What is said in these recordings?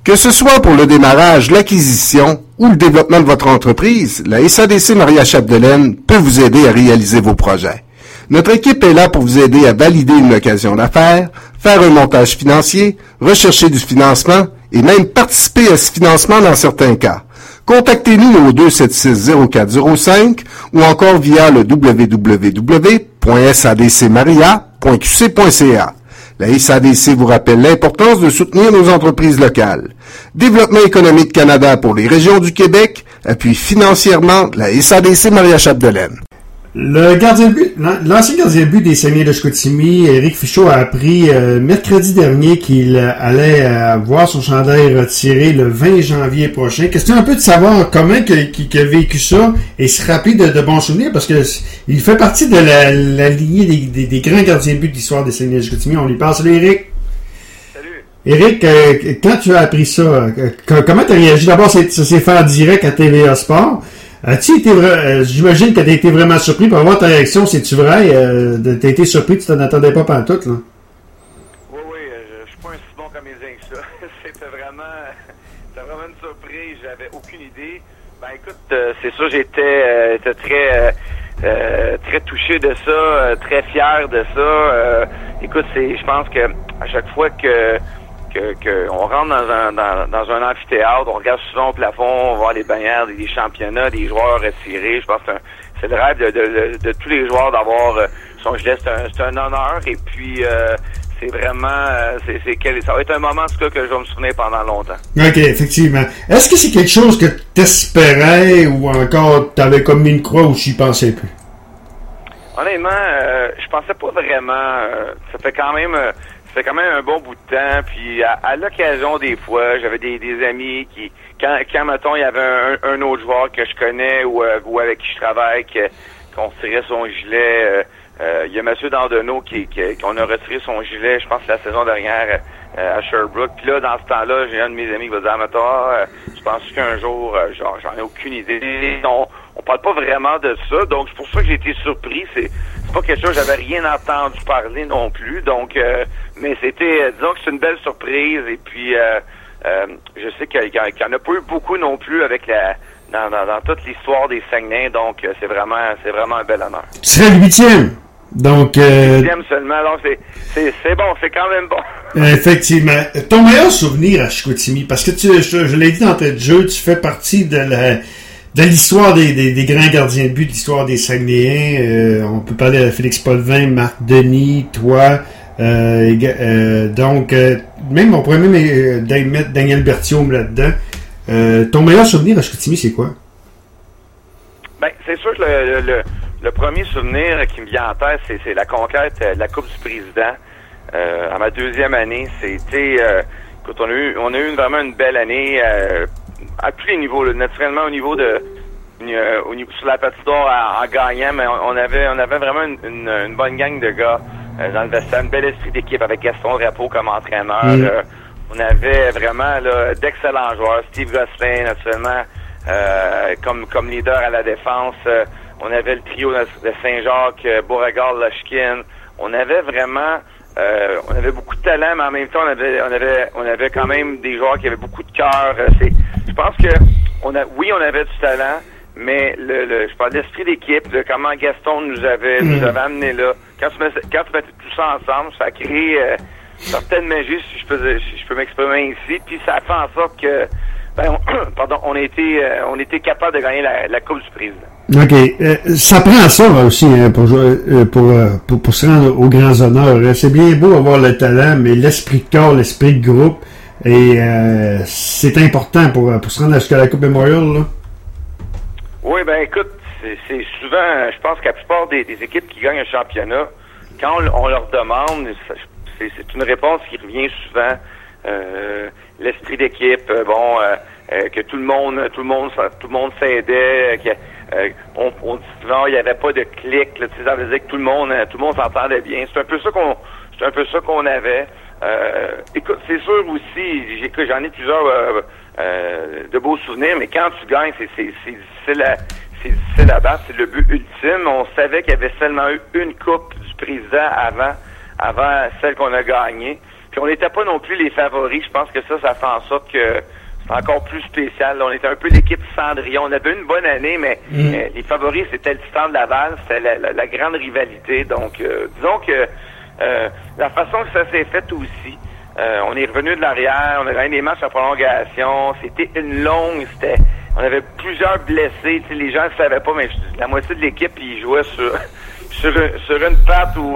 Que ce soit pour le démarrage, l'acquisition ou le développement de votre entreprise, la SADC Maria Chapdelaine peut vous aider à réaliser vos projets. Notre équipe est là pour vous aider à valider une occasion d'affaires, faire un montage financier, rechercher du financement et même participer à ce financement dans certains cas. Contactez-nous au 276-0405 ou encore via le www.sadcmaria.qc.ca. La SADC vous rappelle l'importance de soutenir nos entreprises locales. Développement économique Canada pour les régions du Québec appuie financièrement la SADC Maria Chapdelaine. L'ancien gardien de but des Saguenay de Chicoutimi, Éric Fichaud, a appris mercredi dernier qu'il allait voir son chandail retiré le 20 janvier prochain. Question un peu de savoir comment qu'il a vécu ça et se rappeler de bons souvenirs, parce que il fait partie de la lignée des grands gardiens de but de l'histoire des Saguenay de Chicoutimi. On lui parle. Salut Éric. Salut. Éric, quand tu as appris ça, comment tu as réagi? D'abord, ça s'est fait en direct à TVA Sport. As-tu été j'imagine que tu as été vraiment surpris pour avoir ta réaction, c'est-tu vrai? Tu as été surpris, tu t'en attendais pas pantoute, là? Oui, je suis pas un si bon comédien que ça. C'était vraiment une surprise, j'avais aucune idée. Ben écoute, c'est sûr, j'étais très touché de ça, très fier de ça. Écoute, je pense que à chaque fois que on rentre dans un amphithéâtre, on regarde souvent au plafond, on voit les bannières des championnats, des joueurs retirés. Je pense que c'est le rêve de tous les joueurs d'avoir son gilet. C'est un honneur, et puis c'est vraiment ça va être un moment en tout cas que je vais me souvenir pendant longtemps. OK, effectivement. Est-ce que c'est quelque chose que t'espérais ou encore t'avais comme mis une croix ou tu y pensais plus? Honnêtement, je pensais pas vraiment. Ça fait quand même un bon bout de temps, puis à l'occasion des fois, j'avais des amis qui, quand mettons, il y avait un autre joueur que je connais ou avec qui je travaille, qu'on tirait son gilet, il y a M. Dandonneau qu'on a retiré son gilet, je pense que la saison dernière à Sherbrooke. Puis là, dans ce temps-là, j'ai un de mes amis qui va dire, je pense qu'un jour, j'en ai aucune idée. On parle pas vraiment de ça, donc c'est pour ça que j'ai été surpris. C'est pas quelque chose, j'avais rien entendu parler non plus, donc mais c'était, disons que c'est une belle surprise, et puis je sais qu'il y en a pas eu beaucoup non plus avec dans toute l'histoire des Saguenay, donc c'est vraiment un bel honneur. Tu serais le 8e, donc 8e seulement, donc c'est bon, c'est quand même bon. Effectivement. Ton meilleur souvenir à Chicoutimi, parce que je l'ai dit d'entrée de jeu, tu fais partie de l'histoire des grands gardiens de but, de l'histoire des Saguenayens. On peut parler de Félix Potvin, Marc Denis, toi. Donc, même on pourrait mettre Daniel Berthiaume là-dedans. Ton meilleur souvenir à Chicoutimi, c'est quoi? Ben, c'est sûr que le premier souvenir qui me vient en tête, c'est la conquête de la Coupe du Président. À ma deuxième année, c'était... écoute, on a eu vraiment une belle année à tous les niveaux, là, naturellement au niveau sur la patinoire en gagnant, mais on avait vraiment une bonne gang de gars dans le vestiaire, un bel esprit d'équipe avec Gaston Drapeau comme entraîneur. On avait vraiment d'excellents joueurs, Steve Gosselin naturellement comme leader à la défense. On avait le trio de Saint-Jacques, Beauregard, Loshkin. On avait vraiment on avait beaucoup de talent, mais en même temps on avait quand même des joueurs qui avaient beaucoup de cœur. Je pense que on avait du talent, mais je parle d'esprit d'équipe, de comment Gaston nous avait amené là. Quand tu mettais tout ça ensemble, ça a créé certaines magies, si je peux m'exprimer ici, puis ça a fait en sorte que on était capable de gagner la Coupe du Président. OK. Ça prend ça aussi pour se rendre aux grands honneurs. C'est bien beau avoir le talent, mais l'esprit de corps, l'esprit de groupe, et c'est important pour se rendre jusqu'à la Coupe Memorial, là. Oui, ben écoute, c'est souvent, je pense que la plupart des équipes qui gagnent un championnat, quand on leur demande, c'est une réponse qui revient souvent. L'esprit d'équipe, que tout le monde s'aidait, on dit souvent il n'y avait pas de clic, là, ça veut dire que tout le monde s'entendait bien. C'est un peu ça qu'on avait. Écoute, c'est sûr aussi, j'en ai plusieurs de beaux souvenirs, mais quand tu gagnes, c'est difficile à battre, c'est le but ultime. On savait qu'il y avait seulement eu une coupe du président avant celle qu'on a gagnée. Puis on n'était pas non plus les favoris. Je pense que ça fait en sorte que c'est encore plus spécial. Là, on était un peu l'équipe Cendrillon. On avait une bonne année, mais les favoris, c'était le Titan de Laval. C'était la grande rivalité. Donc, disons que la façon que ça s'est fait aussi, on est revenu de l'arrière, on a gagné des matchs en prolongation. C'était une longue... On avait plusieurs blessés. Les gens ne savaient pas, mais la moitié de l'équipe, ils jouaient sur une patte ou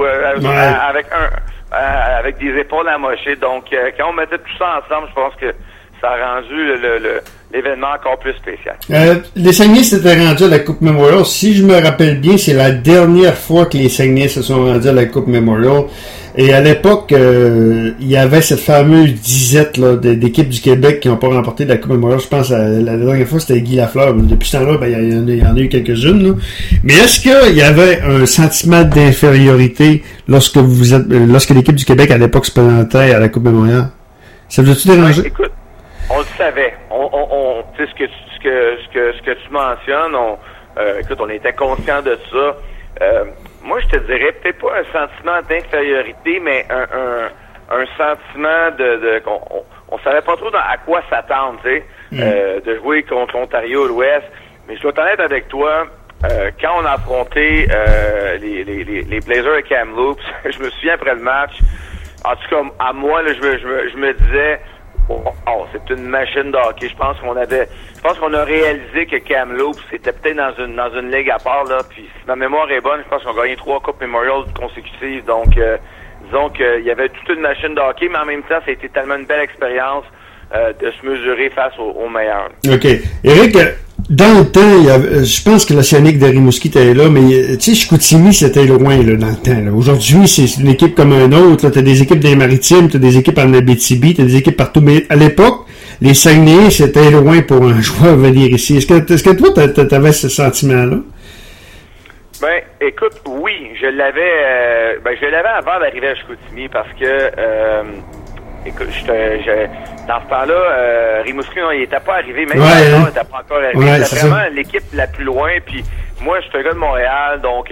avec des épaules amochées. Donc, quand on mettait tout ça ensemble, je pense que ça a rendu l'événement encore plus spécial. Les Saguenay s'étaient rendus à la Coupe Memorial. Si je me rappelle bien, c'est la dernière fois que les Saguenay se sont rendus à la Coupe Memorial. Et à l'époque, il y avait cette fameuse disette là, d'équipes du Québec qui n'ont pas remporté la Coupe Memorial. Je pense la dernière fois, c'était Guy Lafleur. Depuis ce temps-là, il y en a eu quelques-unes. Là. Mais est-ce qu'il y avait un sentiment d'infériorité lorsque l'équipe du Québec à l'époque se présentait à la Coupe Memorial? Ça vous a-tu dérangé? Ouais, écoute, on le savait. Tu sais ce que tu mentionnes. Écoute, on était conscient de ça. Moi, je te dirais peut-être pas un sentiment d'infériorité, mais un sentiment on savait pas trop à quoi s'attendre, tu sais, de jouer contre l'Ontario à l'Ouest. Mais je dois t'en être avec toi. Quand on a affronté les Blazers de Kamloops, je me souviens après le match. En tout cas, à moi, là, je me disais, c'est une machine de hockey. Je pense qu'on a réalisé que Kamloops c'était peut-être dans une ligue à part, là. Puis si ma mémoire est bonne, je pense qu'on a gagné 3 Coupes Memorial consécutives. Donc, disons qu'il y avait toute une machine de hockey, mais en même temps, ça a été tellement une belle expérience de se mesurer face aux meilleurs. OK. Éric, dans le temps, je pense que l'Océanique de Rimouski était là, mais tu sais, Chicoutimi, c'était loin là, dans le temps. Là. Aujourd'hui, c'est une équipe comme un autre. Tu as des équipes des Maritimes, tu as des équipes en Abitibi, tu as des équipes partout. Mais à l'époque, les Saguenayens, c'était loin pour un joueur venir ici. Est-ce que toi, tu avais ce sentiment-là? Ben, écoute, oui, je l'avais avant d'arriver à Chicoutimi parce que écoute, dans ce temps-là, Rimouski, il n'était pas arrivé, même il n'était pas encore arrivé. C'était vraiment l'équipe la plus loin. Puis moi, je suis un gars de Montréal, donc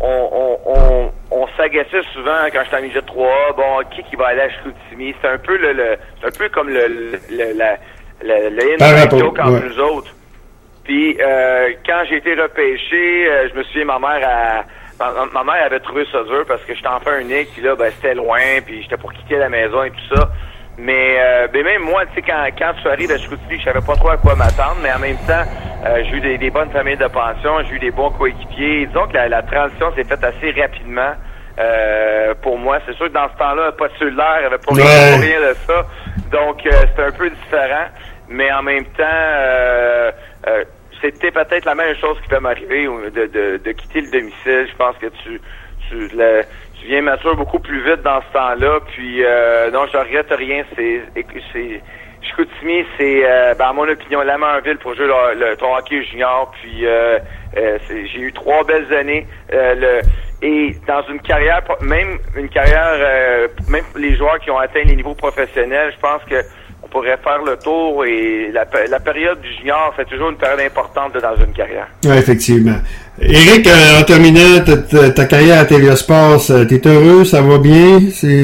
on s'agaçait souvent quand j'étais en milieu de 3. Bon, qui va aller à Chicoutimi? C'est un peu comme le inside joke entre nous autres. Puis quand j'ai été repêché, je me souviens, ma mère avait trouvé ça dur parce que j'étais enfant unique, puis là, c'était loin, puis j'étais pour quitter la maison et tout ça. Mais même moi, tu sais, quand tu arrives à Chicoutimi, je savais pas trop à quoi m'attendre, mais en même temps, j'ai eu des bonnes familles de pension, j'ai eu des bons coéquipiers. Disons que la transition s'est faite assez rapidement pour moi. C'est sûr que dans ce temps-là, pas de cellulaire, il n'y avait pas rien de ça. Donc, c'était un peu différent. Mais en même temps, c'était peut-être la même chose qui peut m'arriver de quitter le domicile. Je pense que tu viens mature beaucoup plus vite dans ce temps-là. Puis non, je regrette rien. Chicoutimi, c'est à mon opinion la meilleure ville pour jouer ton hockey junior. Puis j'ai eu 3 belles années. Et dans une carrière, même les joueurs qui ont atteint les niveaux professionnels, je pense que on pourrait faire le tour, et la période du junior, c'est toujours une période importante dans une carrière. Oui, effectivement. Éric, en terminant ta carrière à Télésport, t'es heureux, ça va bien?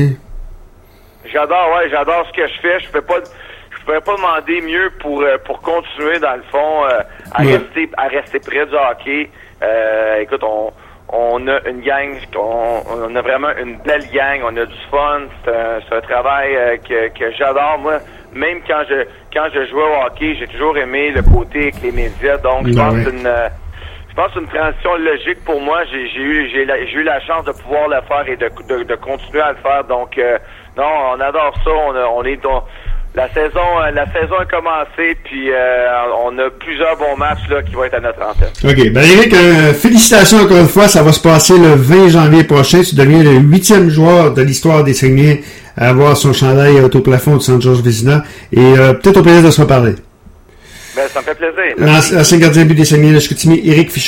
J'adore ce que je fais. Je pourrais pas demander mieux pour continuer, dans le fond, à rester près du hockey. Écoute, on a une gang, on a vraiment une belle gang, on a du fun. C'est un travail que j'adore, moi. Même quand je jouais au hockey, j'ai toujours aimé le côté avec les médias. Donc, je pense que c'est une transition logique pour moi. J'ai eu la chance de pouvoir le faire et de continuer à le faire. Donc, non, on adore ça. On est dans la saison a commencé, puis on a plusieurs bons matchs là qui vont être à notre antenne. OK. Ben Éric, félicitations encore une fois. Ça va se passer le 20 janvier prochain. Tu deviens le 8e joueur de l'histoire des Saguenay à avoir son chandail au plafond du Centre Georges Vézina. Et peut-être au plaisir de se reparler. Ben, ça me fait plaisir. L'ancien gardien but des Saguenay de Chicoutimi, Éric Fichot.